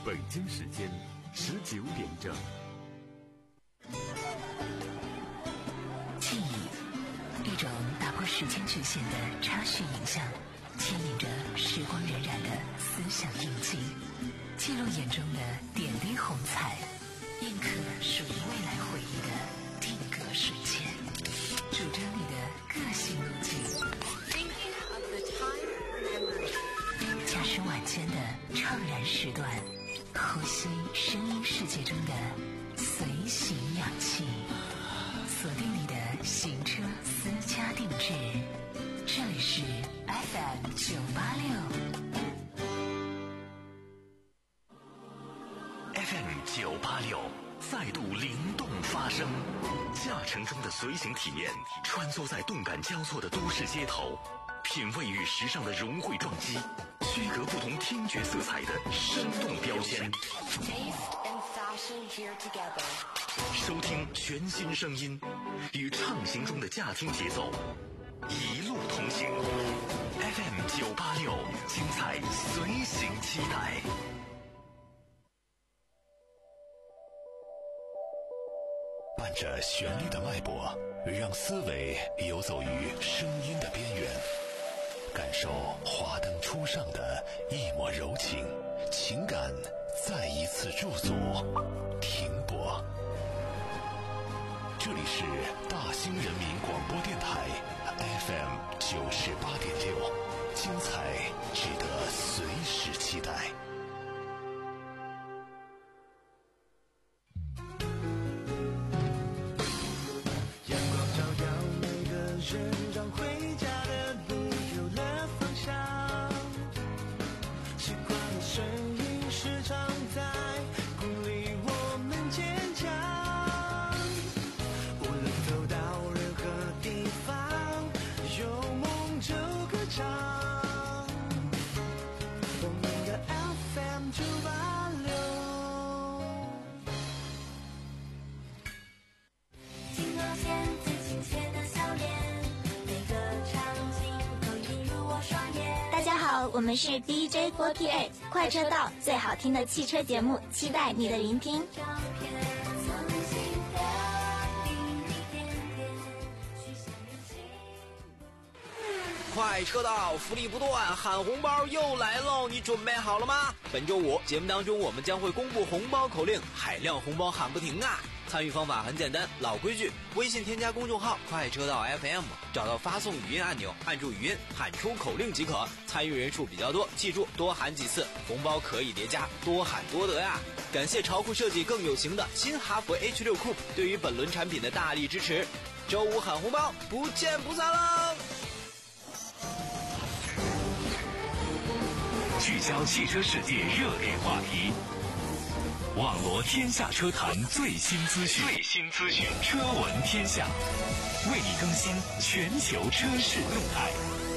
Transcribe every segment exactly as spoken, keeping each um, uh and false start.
北京时间十九点整。 记忆，一种打破时间局限的插叙影像，牵引着时光荏苒的思想印记，记录眼中的点滴红彩，印刻属于未来回忆的定格瞬间，主张你的个性路径。驾驶晚间的怅然时段，呼吸声音世界中的随行氧气，锁定你的行车私家定制。这里是 F M 九八六 F M 九八六再度灵动发声，驾乘中的随行体验，穿梭在动感交错的都市街头，品味与时尚的融汇撞击，区隔不同听觉色彩的生动标签，收听全新声音，与畅行中的驾听节奏一路同行。 F M 九八六，精彩随行期待。伴着旋律的脉搏，让思维游走于声音的边缘，感受华灯初上的一抹柔情，情感再一次驻足停泊。这里是大兴人民广播电台 F M 九十八点六，精彩值得随时期待。 阳光照耀每个人，让回家的路有了方向。习惯的声音时常在鼓励我们坚强。无论走到任何地方，有梦就歌唱。我们的 F M 九八六。 金额线最亲切的笑脸，每个场景都映入我双眼。 大家好，我们是 D J 四十八 快车道，最好听的汽车节目，期待你的聆听。 照片曾经的一点点许下人情。 快车道福利不断，喊红包又来喽！你准备好了吗？本周五节目当中，我们将会公布红包口令，海量红包喊不停啊！参与方法很简单，老规矩，微信添加公众号快车道 F M， 找到发送语音按钮，按住语音喊出口令即可。参与人数比较多，记住多喊几次，红包可以叠加，多喊多得呀！感谢潮酷设计更有型的新哈弗 H 六 Coupe 对于本轮产品的大力支持。周五喊红包，不见不散喽！ 聚焦汽车世界热点话题，网罗天下车坛最新资讯，最新资讯，车闻天下，为你更新全球车市动态。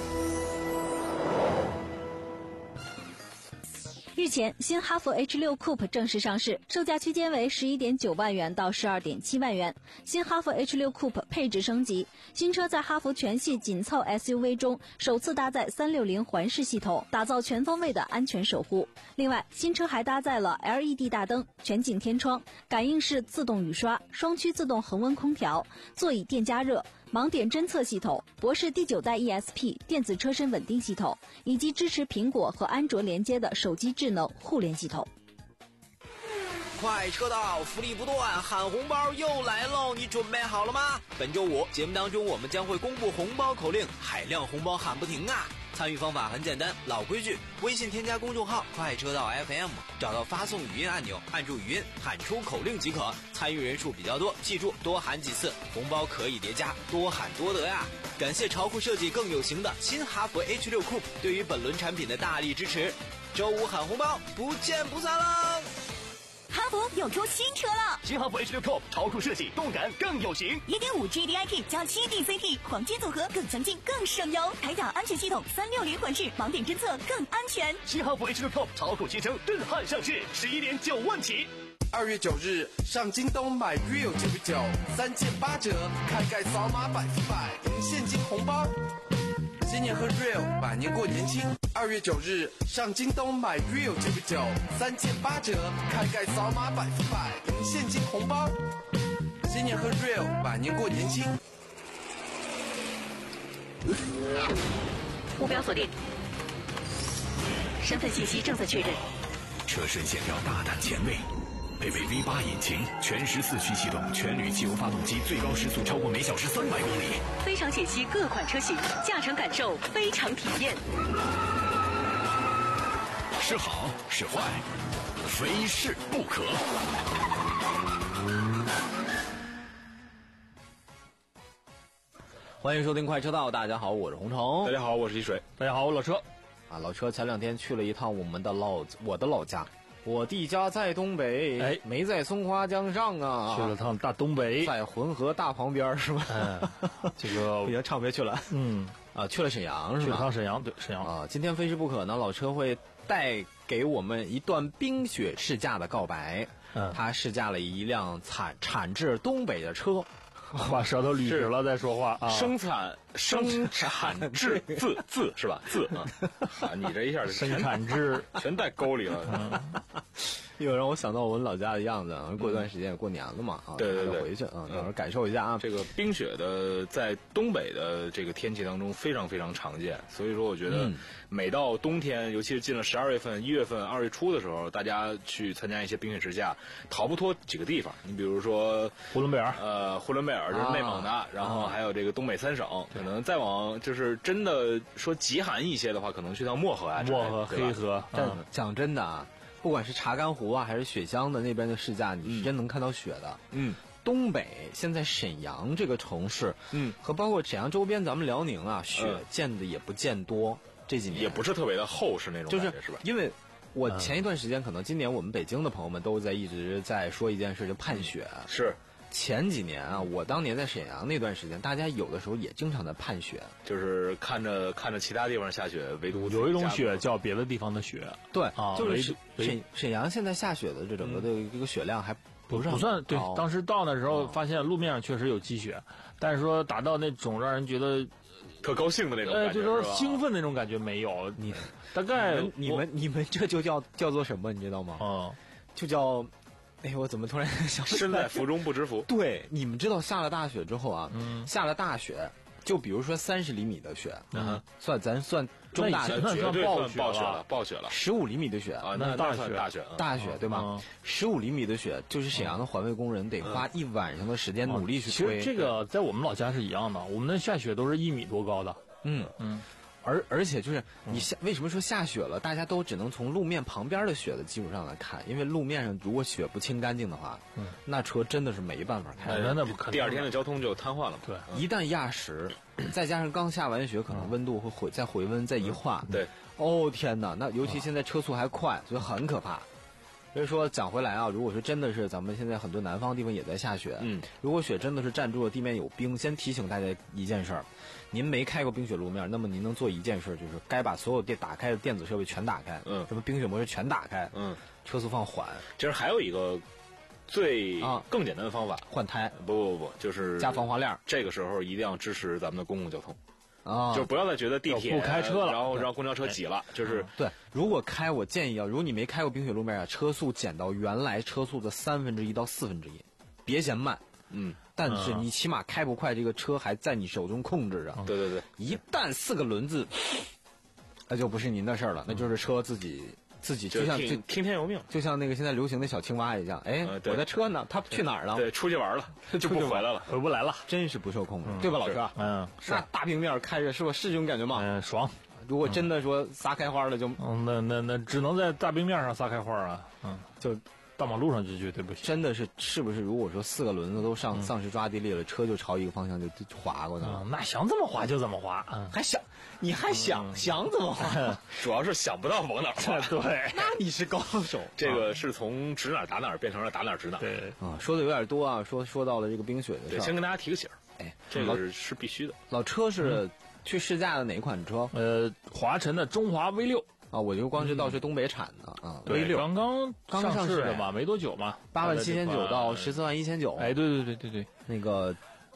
日前，新哈弗 H 六 Coupe 正式上市，售价区间为 十一点九万元到 十二点七万元。新哈弗 H 六 Coupe 配置升级，新车在哈弗全系紧凑 S U V 中首次搭载三六零环视系统，打造全方位的安全守护。另外，新车还搭载了 L E D 大灯、全景天窗、感应式自动雨刷、双区自动恒温空调、座椅电加热、盲点侦测系统、博世第九代 E S P 电子车身稳定系统，以及支持苹果和安卓连接的手机智能互联系统。 快车道福利不断，喊红包又来喽！你准备好了吗？本周五节目当中，我们将会公布红包口令，海量红包喊不停啊！参与方法很简单，老规矩，微信添加公众号快车道 F M， 找到发送语音按钮，按住语音喊出口令即可。参与人数比较多，记住多喊几次，红包可以叠加，多喊多得呀！感谢潮酷设计更有型的新哈弗 H 六 Coupe 对于本轮产品的大力支持。周五喊红包，不见不散喽！ 哈弗又出新车了， 新哈弗 H 六 Coupe 潮酷设计，动感更有型， 一点五 G D I P 加七 D C T 黄金组合，更强劲更省油，铠甲安全系统三六零环视，盲点侦测更安全。 新哈弗 H 六 Coupe 潮酷新生震撼上市，十一点九万起。 二月九日上京东买 Real 九十九，三件八折，开盖扫码百分百，赢现金红包。 今年喝 Real， 百年过年轻。二月九日上京东买 Real 九九九，三件八折，开盖扫码百分百赢现金红包。今年喝 Real， 百年过年轻。 目标锁定，身份信息正在确认。 车身线条大胆前卫，配备 V 八引擎，全时四驱系统，全铝汽油发动机，最高时速超过每小时三百公里。 非常解析各款车型，驾乘感受非常体验。 是好是坏，非试不可。 欢迎收听快车道，大家好，我是洪城。 大家好，我是一水。 大家好，我老车。 啊，老车前两天去了一趟我们的老我的老家，我弟家在东北， 哎， 没在松花江上啊， 去了趟大东北， 在浑河大旁边是吧？ 嗯，这个已经唱别去了， 嗯， 啊，去了沈阳是吧？ 去了趟沈阳，对，沈阳啊。今天非试不可呢，老车会带给我们一段冰雪试驾的告白。 嗯， 他试驾了一辆产产自东北的车。 把舌头捋直了再说话啊！ 生产生产制字字是吧？字啊，啊，你这一下生产制全带沟里了。 嗯，又让我想到我们老家的样子。过一段时间也过年了嘛，啊， 对对对， 回去啊，到时候感受一下啊。 这个冰雪的在东北的这个天气当中非常非常常见，所以说我觉得每到冬天，尤其是进了十二月份、一月份、二月初的时候，大家去参加一些冰雪试驾，逃不脱几个地方。你比如说呼伦贝尔， 呃，呼伦贝尔就是内蒙的，啊、然后还有这个东北三省，可能再往就是真的说极寒一些的话，可能去到漠河啊， 漠河、黑河。 但讲真的啊。不管是查干湖啊，还是雪乡的那边的试驾，你是真能看到雪的。 嗯， 东北现在沈阳这个城市，嗯，和包括沈阳周边，咱们辽宁啊，雪见的也不见多。嗯、这几年也不是特别的厚实那种感觉， 就是是吧？ 因为我前一段时间，可能今年我们北京的朋友们都在一直在说一件事，就盼雪。 是。 前几年啊，我当年在沈阳那段时间，大家有的时候也经常在盼雪， 就是看着看着其他地方下雪，唯独有一种雪叫别的地方的雪。 对， 啊、 就是沈沈阳现在下雪的这整个的这个雪量还不是不算对。 哦、 当时到那时候发现路面上确实有积雪，但是说达到那种让人觉得特高兴的那种感觉， 呃，就是说兴奋那种感觉没有。 你大概你们你们这就叫叫做什么，你知道吗？ 哦、 嗯，就叫。哎，我怎么突然想身在福中不知福？ 对，你们知道下了大雪之后啊， 嗯、 下了大雪，就比如说三十厘米的雪， 嗯， 算咱算中大的， 那绝对暴雪了，暴雪了。 十五厘米的雪啊， 那大雪， 大雪， 大雪对吗？十五厘米的雪，就是沈阳的环卫工人得花一晚上的时间努力去推。 其实这个在我们老家是一样的，我们那下雪都是一米多高的。 嗯嗯。而而且就是你下为什么说下雪了，大家都只能从路面旁边的雪的基础上来看，因为路面上如果雪不清干净的话，嗯，那车真的是没办法开， 那那不可能。 第二天的交通就瘫痪了。 对， 一旦压实，再加上刚下完雪，可能温度会回再回温再一化， 对， 哦天哪，那尤其现在车速还快，所以很可怕。所以说讲回来啊，如果说真的是咱们现在很多南方地方也在下雪， 嗯， 如果雪真的是站住了，地面有冰，先提醒大家一件事儿，您没开过冰雪路面，那么您能做一件事，就是该把所有电打开的电子设备全打开， 嗯， 什么冰雪模式全打开， 嗯， 车速放缓。 其实还有一个最更简单的方法， 换胎， 不不不，就是加防滑链。 这个时候一定要支持咱们的公共交通。 啊， 就不要再觉得地铁不开车了， 然后让公交车挤了，就是对。如果开，我建议啊，如果你没开过冰雪路面啊，车速减到原来车速的三分之一到四分之一，别嫌慢。 嗯， 但是你起码开不快，这个车还在你手中控制着。 对对对， 一旦四个轮子，那就不是您的事儿了，那就是车自己。自己就像听听天由命， 就像那个现在流行的小青蛙一样，哎， 呃、 我的车呢？它去哪儿了？ 对，出去玩了，就不回来了， 回不来了， 真是不受控制，嗯、对吧，老车？ 嗯， 那大冰面开着，是吧？是这种感觉吗？ 嗯，爽。 如果真的说撒开花了就，就嗯，那那那只能在大冰面上撒开花啊，嗯，就。大马路上就绝对不行， 真的是是不是？如果说四个轮子都上、嗯、丧失抓地力了，车就朝一个方向就就滑过去了、 嗯。那想怎么滑就怎么滑， 嗯、还想你还想、嗯、想怎么滑？ 主要是想不到往哪滑。 对， 那你是高手。 这个是从指哪打哪变成了打哪指哪。 对啊，说的有点多啊，说说到了这个冰雪的事。 对，先跟大家提个醒， 哎， 这个是是必须的。 老车是去试驾的哪款车？ 呃，华晨的中华 V 六。 啊，我就光知道是东北产的啊 ，V 六刚刚刚上市的吧，没多久嘛， 八万七千九到十四万一千九。 哎，对对对对对， 那个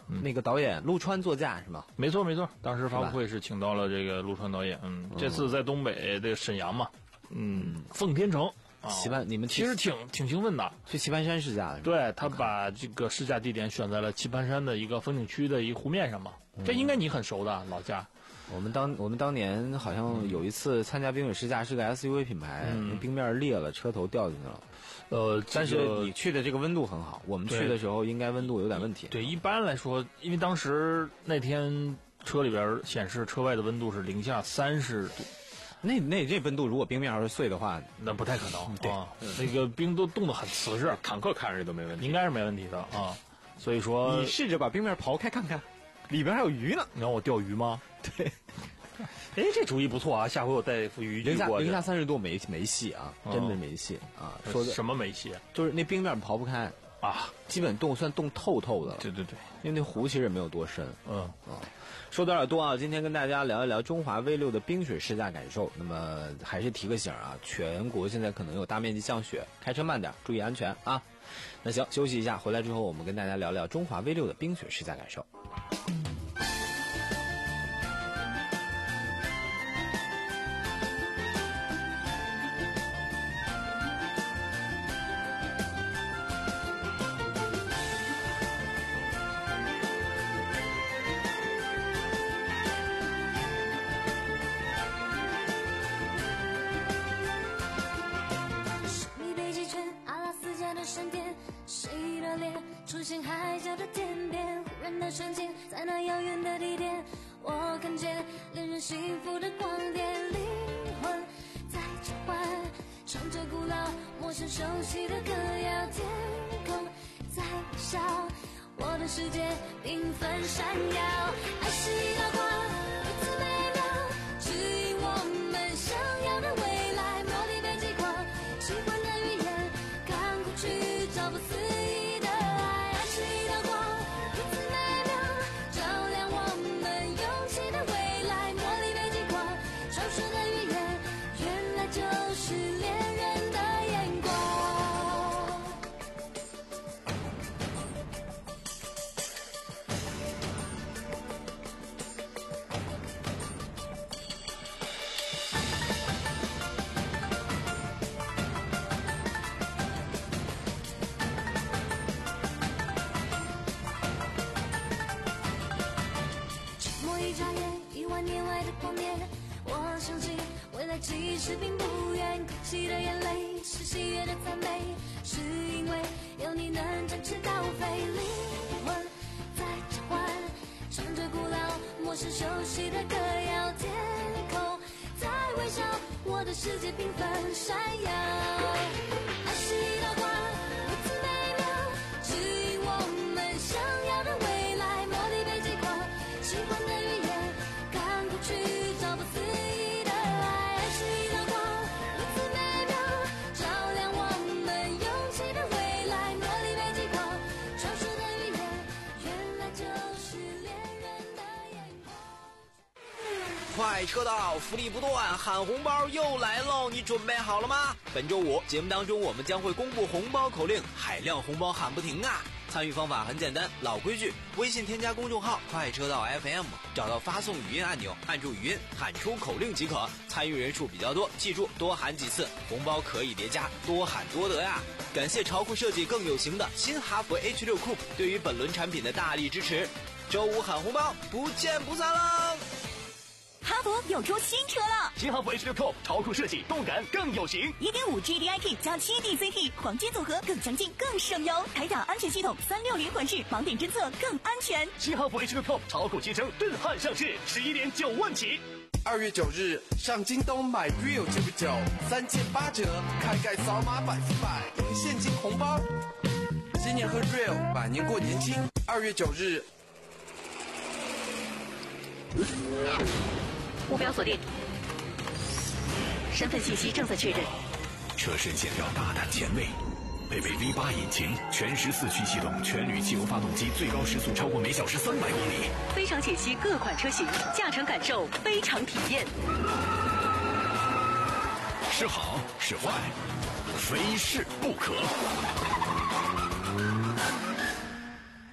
嗯、 那个导演陆川座驾是吗？ 没错没错，当时发布会是请到了这个陆川导演。嗯，这次在东北的沈阳嘛，嗯，奉天城。 棋盘，你们其实挺挺兴奋的， 去棋盘山试驾的。 对，他把这个试驾地点选在了棋盘山的一个风景区的一个湖面上嘛，嗯、这应该你很熟的老家。 我们当我们当年好像有一次参加冰雪试驾，是个 S U V 品牌，嗯、冰面裂了，车头掉进去了。呃，但是你去的这个温度很好，我们去的时候应该温度有点问题。 对，一般来说，因为当时那天车里边显示车外的温度是零下三十度。 那那这温度，如果冰面要是碎的话， 那不太可能。 对， 啊、那个冰都冻得很瓷实， 坦克看着都没问题， 应该是没问题的啊。所以说， 你试着把冰面刨开看看，里边还有鱼呢。 你让我钓鱼吗？ 对。 哎，这主意不错啊！下回我带副渔具过去。 零下三十度没没戏啊，真的没戏啊！说的什么没戏？ 就是那冰面刨不开啊， 基本冻算冻透透的了。 对对对， 因为那湖其实也没有多深。 嗯啊。说的有点多啊，今天跟大家聊一聊中华 V 六的冰雪试驾感受。那么还是提个醒啊，全国现在可能有大面积降雪，开车慢点，注意安全啊。那行，休息一下，回来之后我们跟大家聊聊中华 V 六的冰雪试驾感受。 出现海角的天边，忽然的瞬间，在那遥远的地点，我看见恋人幸福的光点，灵魂在召唤，唱着古老陌生熟悉的歌谣，天空在微笑，我的世界缤纷闪耀，爱是一道光，如此美妙，指引我们想要的未来，茉莉被击垮，喜欢的语言，看过去找不思议。其实并不远，哭泣的眼泪是喜悦的赞美，是因为有你能展翅高飞，灵魂在召唤，唱着古老陌生熟悉的歌谣，天空在微笑，我的世界缤纷闪耀，爱是一道光，如此美妙，指引我们想要的未来，茉莉被击垮，喜欢的语言，看过去找不思议的爱。 快车道，福利不断，喊红包又来喽！你准备好了吗？本周五节目当中，我们将会公布红包口令，海量红包喊不停啊！参与方法很简单，老规矩，微信添加公众号快车道 F M， 找到发送语音按钮，按住语音喊出口令即可。参与人数比较多，记住多喊几次，红包可以叠加，多喊多得呀！感谢潮酷设计更有型的新哈弗 H 六 Coupe 对于本轮产品的大力支持。周五喊红包，不见不散喽！ 哈弗又出新车了， 新哈弗 H 六 Coupe 潮酷设计，动感更有型， 一点五 G D I P 加七 D C T 黄金组合，更强劲更省油，铠甲安全系统三六零环视，盲点侦测更安全。 新哈弗 H 六 Coupe 潮酷新生震撼上市，十一点九万起。 二月九日上京东买 Real 九十九，三件八折，开盖扫码百分百赢现金红包。今年和 Real 百年过年轻。二月九日。 目标锁定，身份信息正在确认。 车身线条大胆前卫，配备 V 八 引擎，全时四驱系统，全铝汽油发动机，最高时速超过每小时三百公里。 非常解析各款车型，驾乘感受非常体验。 是好是坏，非试不可。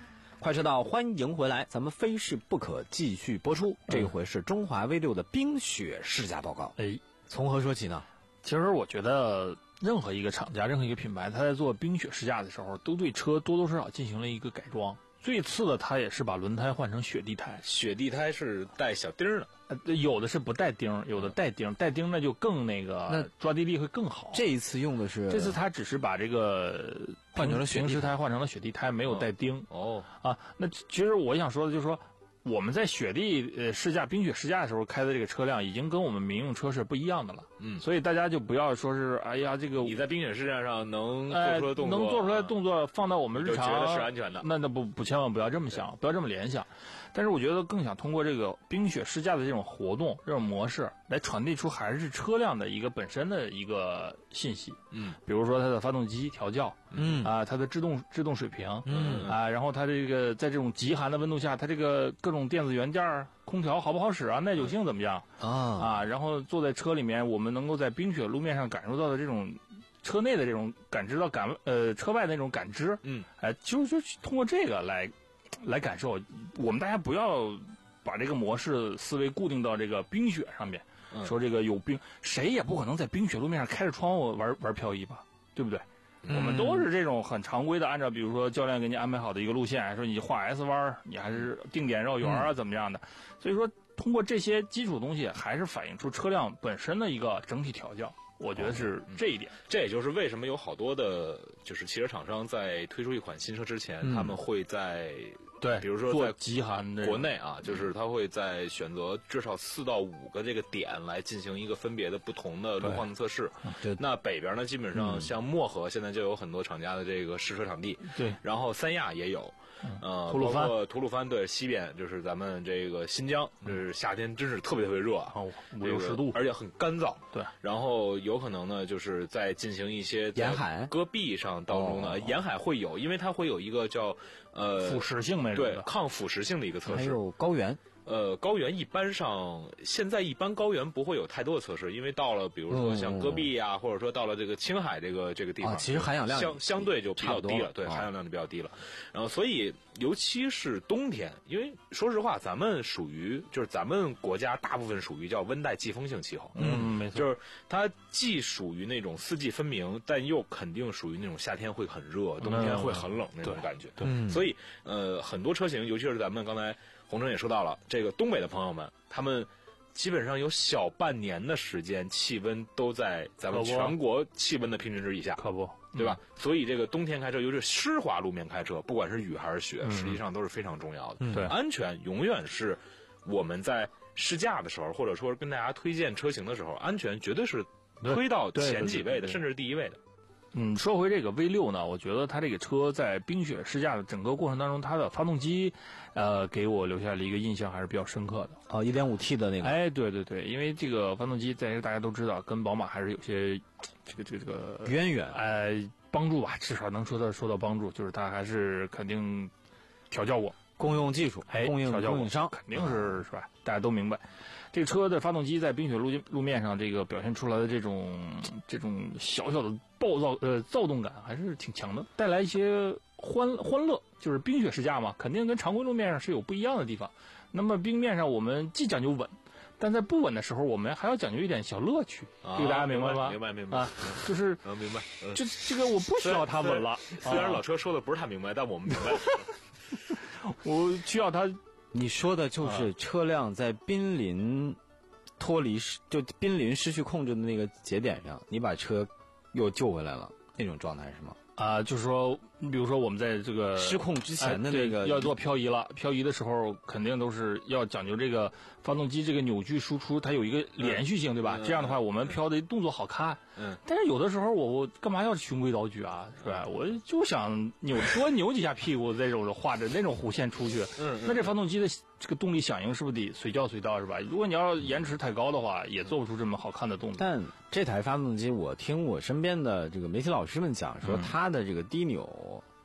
快车道，欢迎回来，咱们非试不可继续播出。这一回是中华 V 六的冰雪试驾报告。 哎， 从何说起呢？ 其实我觉得任何一个厂家、任何一个品牌，他在做冰雪试驾的时候，都对车多多少少进行了一个改装。最次的，它也是把轮胎换成雪地胎。 雪地胎是带小钉的， 呃，有的是不带钉，有的带钉，带钉那就更那个， 那抓地力会更好。 这一次用的是， 这次它只是把这个换成了雪地平时胎换成了雪地胎，没有带钉。 哦啊，那其实我想说的就是说，我们在雪地呃试驾、冰雪试驾的时候开的这个车辆，已经跟我们民用车是不一样的了。 嗯， 所以大家就不要说是哎呀，这个你在冰雪试驾上能做出的动作， 呃、能做出来的动作放到我们日常， 就觉得是安全的。 那那不不千万不要这么想，不要这么联想。但是我觉得更想通过这个冰雪试驾的这种活动、这种模式，来传递出还是车辆的一个本身的一个信息。 嗯， 比如说它的发动机调教， 嗯啊，它的制动制动水平， 嗯啊，然后它这个在这种极寒的温度下，它这个各种电子元件、空调好不好使啊，耐久性怎么样啊啊，然后坐在车里面，我们能够在冰雪路面上感受到的这种车内的这种感知到感呃车外的那种感知， 嗯， 哎、呃，就就通过这个来来感受。我们大家不要把这个模式思维固定到这个冰雪上面， 嗯、 说这个有冰，谁也不可能在冰雪路面上开着窗户玩玩漂移吧，对不对？ 嗯、 我们都是这种很常规的，按照比如说教练给你安排好的一个路线，说你画 S 弯，你还是定点绕圆啊，怎么样的？所以说，通过这些基础东西，还是反映出车辆本身的一个整体调教。我觉得是这一点、 嗯，这也就是为什么有好多的，就是汽车厂商在推出一款新车之前， 嗯、 他们会在对， 比如说在极寒的国内啊，就是他会在选择至少四到五个这个点来进行一个分别的不同的路况的测试。 对， 那北边呢，基本上像漠河现在就有很多厂家的这个试车场地， 对， 然后三亚也有。呃， 吐鲁番， 包括吐鲁番对西边就是咱们这个新疆，就是夏天真是特别特别热啊， 五六十度， 而且很干燥。 对， 然后有可能呢，就是在进行一些沿海戈壁上当中呢， 哦、 沿海会有，因为它会有一个叫呃腐蚀性那种对抗腐蚀性的一个测试。 还有高原。 呃，高原一般上，现在一般高原不会有太多的测试，因为到了比如说像戈壁啊，嗯、或者说到了这个青海这个这个地方， 啊、其实含氧量相相对就比较低了，对， 啊、 含氧量就比较低了。然后，所以尤其是冬天，因为说实话，咱们属于就是咱们国家大部分属于叫温带季风性气候， 嗯，没错， 就是它既属于那种四季分明，但又肯定属于那种夏天会很热，冬天会很冷那种感觉。 对， 对所以呃，很多车型，尤其是咱们刚才。洪城也说到了，这个东北的朋友们，他们基本上有小半年的时间，气温都在咱们全国气温的平均值以下， 可不， 对吧？嗯、所以这个冬天开车，尤其是湿滑路面开车，不管是雨还是雪， 嗯、 实际上都是非常重要的。 嗯、对， 安全永远是我们在试驾的时候，或者说跟大家推荐车型的时候，安全绝对是推到前几位的，甚至是第一位的。 嗯，说回这个 V 六呢，我觉得它这个车在冰雪试驾的整个过程当中，它的发动机，呃，给我留下了一个印象还是比较深刻的。 哦 ，一点五 T 的那个。 哎，对对对，因为这个发动机在大家都知道，跟宝马还是有些这个这个这个渊源， 哎，帮助吧，至少能说到说到帮助，就是它还是肯定调教过， 公用技术， 哎， 供应调教供应商肯定是是吧？大家都明白。这个车的发动机在冰雪路路面上，这个表现出来的这种这种小小的暴躁呃躁动感还是挺强的，带来一些欢欢乐。就是冰雪试驾嘛，肯定跟常规路面上是有不一样的地方。那么冰面上我们既讲究稳，但在不稳的时候，我们还要讲究一点小乐趣。 啊、 这个大家明白吗？ 明白明白啊，就是啊明白。嗯、 这这个我不需要它稳了。 虽然老车说的不是太明白，但我们明白。 我需要它。 你说的就是车辆在濒临脱离就濒临失去控制的那个节点上，你把车又救回来了那种状态是吗？ 啊、呃，就是说，你比如说我们在这个失控之前的那个、 哎、要做漂移了，漂移的时候肯定都是要讲究这个发动机这个扭矩输出，它有一个连续性，嗯、对吧？嗯、这样的话，我们漂的动作好看。 嗯。 但是有的时候我我干嘛要循规蹈矩啊？是吧？我就想扭多扭几下屁股，那种画着那种弧线出去。 嗯。 那这发动机的这个动力响应是不是得随叫随到，是吧？如果你要延迟太高的话，也做不出这么好看的动作。 但这台发动机，我听我身边的这个媒体老师们讲说，它的这个低扭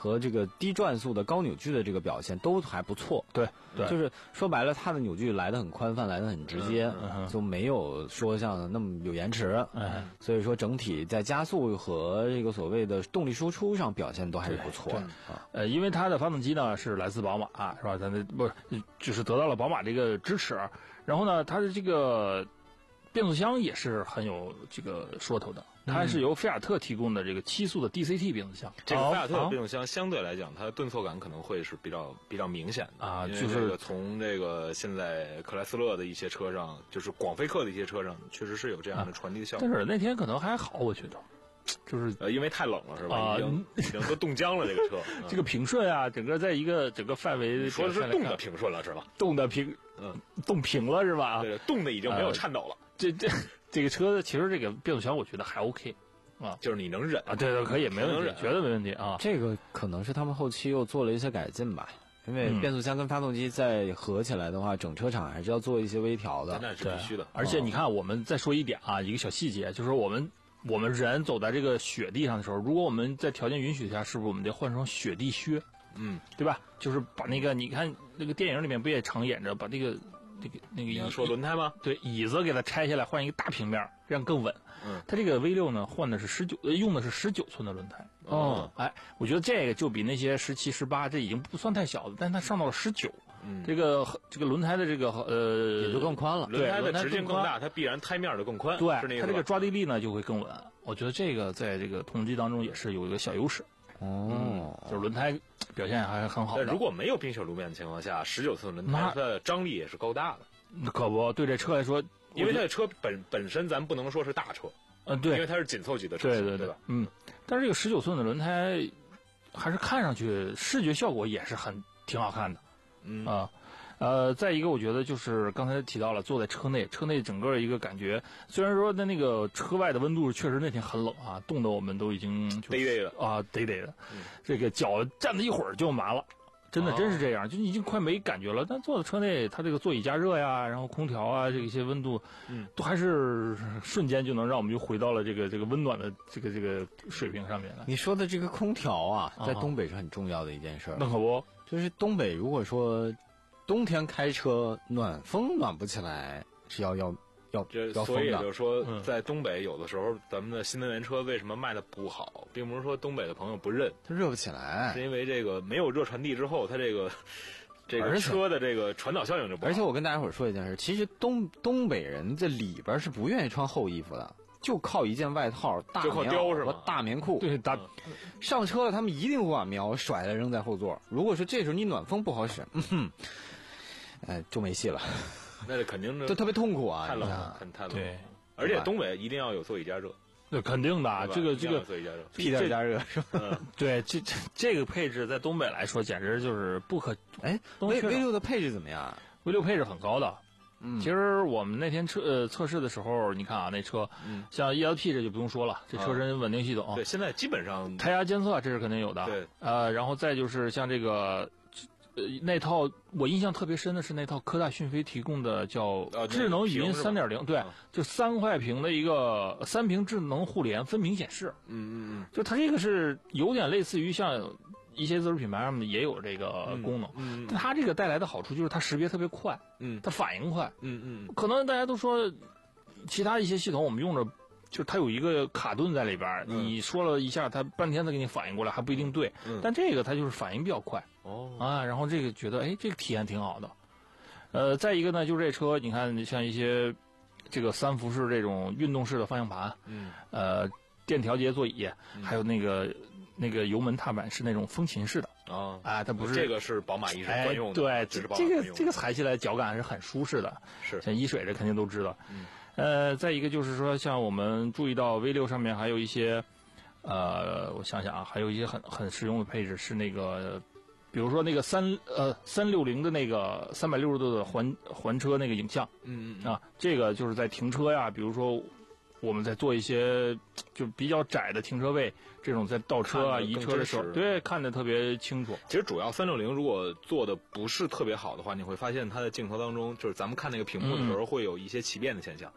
和这个低转速的高扭矩的这个表现都还不错。 对对， 就是说白了，它的扭矩来得很宽泛，来得很直接， 嗯嗯、 就没有说像那么有延迟。 嗯， 所以说整体在加速和这个所谓的动力输出上表现都还是不错的。 呃，因为它的发动机呢是来自宝马，是吧？它那不是就是得到了宝马这个支持，然后呢，它的这个变速箱也是很有这个说头的。它是由菲亚特提供的这个七速的 D C T 变速箱， 这个菲亚特的变速箱相对来讲，它的顿挫感可能会是比较比较明显的啊， 就是这个从这个现在克莱斯勒的一些车上，就是广菲克的一些车上，确实是有这样的传递的效果。 但是那天可能还好，我觉得，就是呃，因为太冷了，是吧？ 啊， 已经已经都冻僵了，这个车， 这个平顺啊，整个在一个整个范围， 说的是冻的平顺了，是吧？ 冻的平，嗯，冻平了是吧？ 对，冻的已经没有颤抖了。 这这这个车其实这个变速箱我觉得还 OK。啊， 就是你能忍啊，对对，可以，没问题，绝对没问题啊。 这个可能是他们后期又做了一些改进吧，因为变速箱跟发动机再合起来的话，整车厂还是要做一些微调的， 那是必须的。 而且你看，我们再说一点啊，一个小细节，就是我们我们人走在这个雪地上的时候，如果我们在条件允许下，是不是我们得换双雪地靴？ 嗯， 对吧？就是把那个，你看那个电影里面不也常演着把那个。那个那个， 你要说轮胎吗？ 对，椅子给它拆下来，换一个大平面，这样更稳。 嗯， 它这个 V 六呢，换的是十九，用的是十九寸的轮胎。 哦， 哎，我觉得这个就比那些十七、十八，这已经不算太小了，但是它上到了十九。 嗯， 这个这个轮胎的这个呃， 也就更宽了。 轮胎的直径更大，它必然胎面就更宽。 对， 是那个它这个抓地力呢就会更稳。我觉得这个在这个同级当中也是有一个小优势。 哦， 就是轮胎表现还是很好的。 但如果没有冰雪路面的情况下，十九寸轮胎它的张力也是够大的。 可不，对这车来说， 因为它的车本本身咱不能说是大车， 嗯，对， 因为它是紧凑级的车型， 对对对吧？ 嗯，但是这个十九寸的轮胎，还是看上去视觉效果也是很挺好看的， 嗯啊，呃，再一个我觉得就是刚才提到了，坐在车内，车内整个一个感觉，虽然说在那个车外的温度确实那天很冷啊，冻得我们都已经得得的啊，得得的， 嗯、 这个脚站了一会儿就麻了。真的真是这样，就已经快没感觉了。但坐在车内，它这个座椅加热呀，然后空调啊，这些温度， 嗯， 都还是瞬间就能让我们就回到了这个这个温暖的这个这个水平上面来。 你说的这个空调啊，在东北是很重要的一件事。 那可不， 就是东北如果说冬天开车暖风暖不起来，是要要。要这所以也就是说，在东北有的时候，咱们的新能源车为什么卖的不好，并不是说东北的朋友不认， 它热不起来， 是因为这个没有热传递之后，它这个这个车的这个传导效应就不好。 而且我跟大家伙儿说一件事，其实东东北人这里边是不愿意穿厚衣服的，就靠一件外套、大棉袄和大棉裤。 对，大上车了，他们一定会把棉袄甩了扔在后座。如果说这时候你暖风不好使，嗯哼，哎，就没戏了。 那是肯定的， 就特别痛苦啊！ 太冷了，很太冷。 对， 而且东北一定要有座椅加热。 对，肯定的，这个这个座椅加热， 屁点加热是吧？ 嗯， 对，这这这个配置在东北来说简直就是不可。 哎 ，V V 六的配置怎么样 ？V 六配置很高的。 嗯， 其实我们那天测呃测试的时候，你看啊，那车， 嗯， 像 E L P 这就不用说了，这车身稳定系统。 对，现在基本上胎压监测这是肯定有的。 对， 呃，然后再就是像这个。呃，那套我印象特别深的是那套科大讯飞提供的叫智能语音 三点零， 对，就三块屏的一个三屏智能互联分屏显示。 嗯嗯嗯， 就它这个是有点类似于像一些自主品牌上面也有这个功能， 嗯， 但它这个带来的好处就是它识别特别快， 嗯， 它反应快， 嗯嗯， 可能大家都说其他一些系统我们用着。就是它有一个卡顿在里边， 嗯、 你说了一下，它半天才给你反应过来，还不一定对。 嗯、 但这个它就是反应比较快。 哦啊，然后这个觉得，哎，这个体验挺好的。呃，再一个呢，就是这车，你看像一些这个三辐式这种运动式的方向盘， 嗯， 呃，电调节座椅， 嗯、 还有那个那个油门踏板是那种风琴式的。 啊， 啊，它不是这个是宝马一直惯用的， 哎、 对，这个这个踩起来脚感还是很舒适的。 是， 像一水这肯定都知道。 嗯。 呃，再一个就是说，像我们注意到 V 六上面还有一些，呃，我想想啊，还有一些很很实用的配置是那个，比如说那个三呃三六零的那个三百六十度的环环车那个影像， 嗯嗯啊，这个就是在停车呀，比如说我们在做一些就比较窄的停车位，这种在倒车啊移车的时候，对，看得特别清楚。 其实主要三六零如果做的不是特别好的话，你会发现它的镜头当中，就是咱们看那个屏幕的时候，会有一些奇变的现象。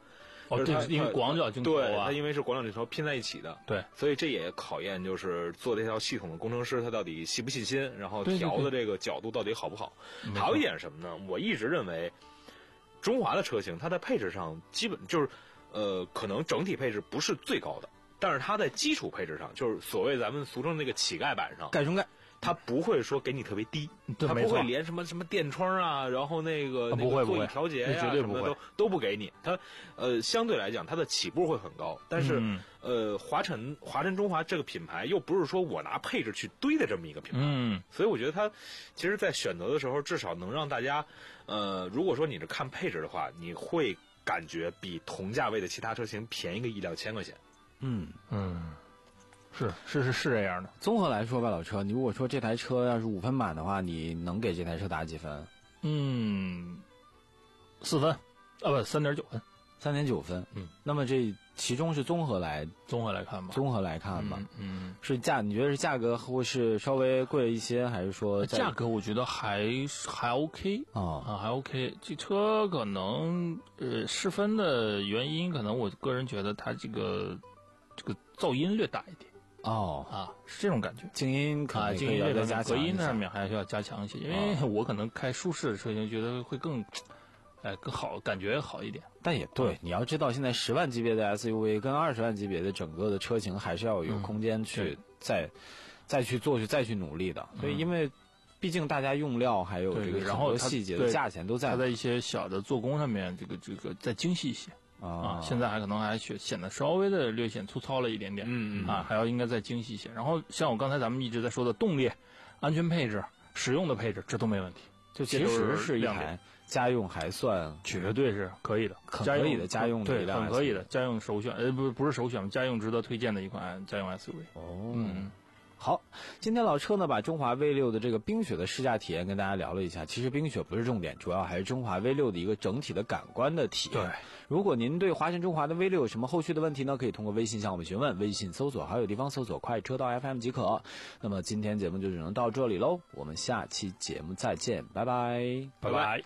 哦，对，因为广角镜头啊， 对，它因为是广角镜头拼在一起的， 对， 所以这也考验就是做这套系统的工程师他到底细不细心，然后调的这个角度到底好不好。对对对，还有一点是什么呢？我一直认为中华的车型它在配置上基本就是呃，可能整体配置不是最高的，但是它在基础配置上，就是所谓咱们俗称那个乞丐版上， 盖中盖。 它不会说给你特别低，它不会连什么什么电窗啊，然后那个那个座椅调节呀、啊、什么的都都不给你。它呃相对来讲，它的起步会很高，但是、嗯、呃华晨华晨中华这个品牌又不是说我拿配置去堆的这么一个品牌， 嗯， 所以我觉得它其实在选择的时候，至少能让大家呃如果说你是看配置的话，你会感觉比同价位的其他车型便宜个一两千块钱。 嗯嗯。是是是是这样的。 综合来说吧，老车，你如果说这台车要是五分满的话，你能给这台车打几分？ 嗯，四分，啊不，三点九分， 三点九分。 嗯， 那么这其中是综合来综合来看吧， 综合来看吧。 嗯，嗯是价，你觉得是价格会是稍微贵一些，还是说价格？我觉得还还 OK 啊、 哦、啊还 OK。这车可能呃失分的原因，可能我个人觉得它这个这个噪音略大一点。 哦啊，是这种感觉， 静音可能啊，静音再加强， 隔音上面还是要加强一些，因为我可能开舒适的车型，觉得会更，哎，更好，感觉好一点。 但也对，嗯、你要知道，现在十万级别的 S U V 跟二十万级别的整个的车型，还是要有空间去、嗯、再再去做，去再去努力的。所以，因为毕竟大家用料还有这个很多细节的价钱都在， 它在一些小的做工上面，这个这个再精细一些。啊，现在还可能还显显得稍微的略显粗糙了一点点， 嗯嗯啊，还要应该再精细一些。然后像我刚才咱们一直在说的动力、安全配置、实用的配置，这都没问题。 就其实是一台家用还算绝对是可以的， 很可以的家用的对，很可以的家用首选，呃，不不是首选，家用值得推荐的一款家用 S U V。 哦， 嗯。 好，今天老车呢把中华 V 六的这个冰雪的试驾体验跟大家聊了一下。其实冰雪不是重点，主要还是中华 V 六的一个整体的感官的体验。 对， 如果您对华晨中华的 V 六有什么后续的问题呢，可以通过微信向我们询问，微信搜索好友地方搜索快车道 F M 即可。那么今天节目就只能到这里喽，我们下期节目再见，拜拜， 拜拜。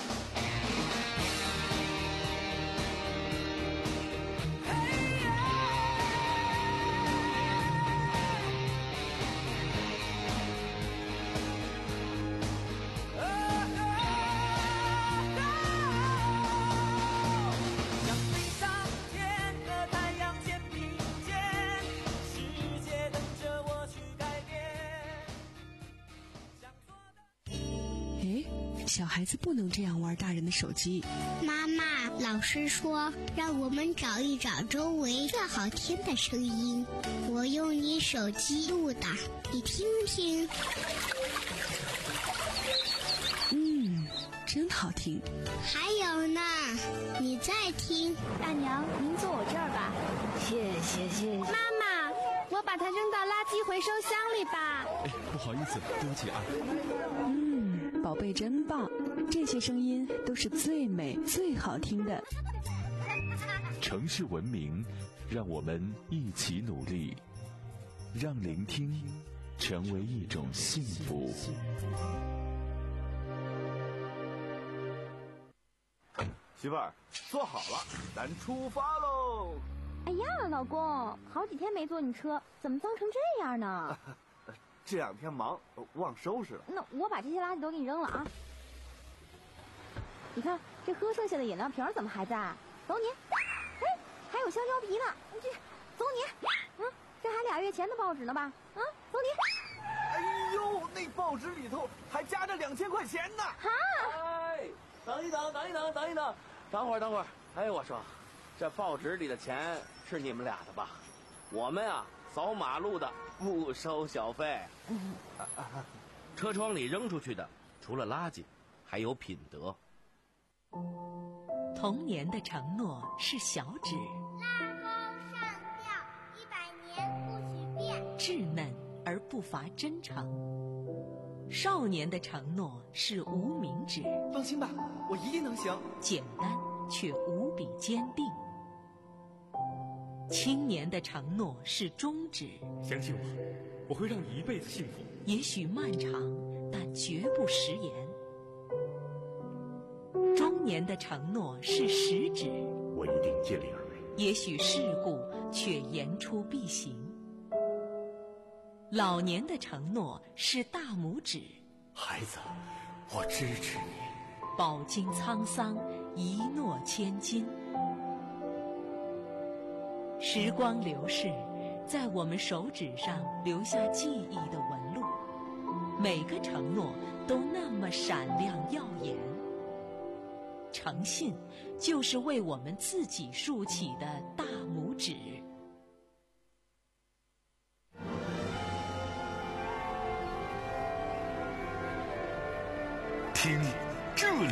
小孩子不能这样玩大人的手机。 妈妈，老师说让我们找一找周围最好听的声音，我用你手机录的，你听听。 嗯，真好听。 还有呢，你再听。 大娘，您坐我这儿吧。 谢谢谢谢。 妈妈，我把它扔到垃圾回收箱里吧。 哎，不好意思，对不起啊。 嗯，宝贝真棒，这些声音都是最美最好听的。 城市文明，让我们一起努力，让聆听成为一种幸福。 媳妇儿，坐好了，咱出发喽！ 哎呀，老公，好几天没坐你车，怎么脏成这样呢？ 这两天忙，忘收拾了。 那我把这些垃圾都给你扔了啊！你看，这喝剩下的饮料瓶怎么还在？走你！哎，还有香蕉皮呢，这走你！嗯，这还俩月前的报纸呢吧？啊，走你！ 哎呦，那报纸里头还夹着两千块钱呢！ 哈！ 哎，等一等，等一等，等一等，等会儿，等会儿。哎，我说，这报纸里的钱是你们俩的吧？我们啊，扫马路的不收小费。 车窗里扔出去的，除了垃圾，还有品德。 童年的承诺是小指， 拉钩上吊，一百年不许变， 稚嫩而不乏真诚。少年的承诺是无名指， 放心吧，我一定能行。 简单却无比坚定。青年的承诺是中指， 相信我，我会让你一辈子幸福。 也许漫长，但绝不食言。中年的承诺是食指， 我一定尽力而为。 也许事故却言出必行。老年的承诺是大拇指， 孩子，我支持你。 饱经沧桑，一诺千金。时光流逝，在我们手指上留下记忆的纹路，每个承诺都那么闪亮耀眼。诚信就是为我们自己竖起的大拇指。 听，这里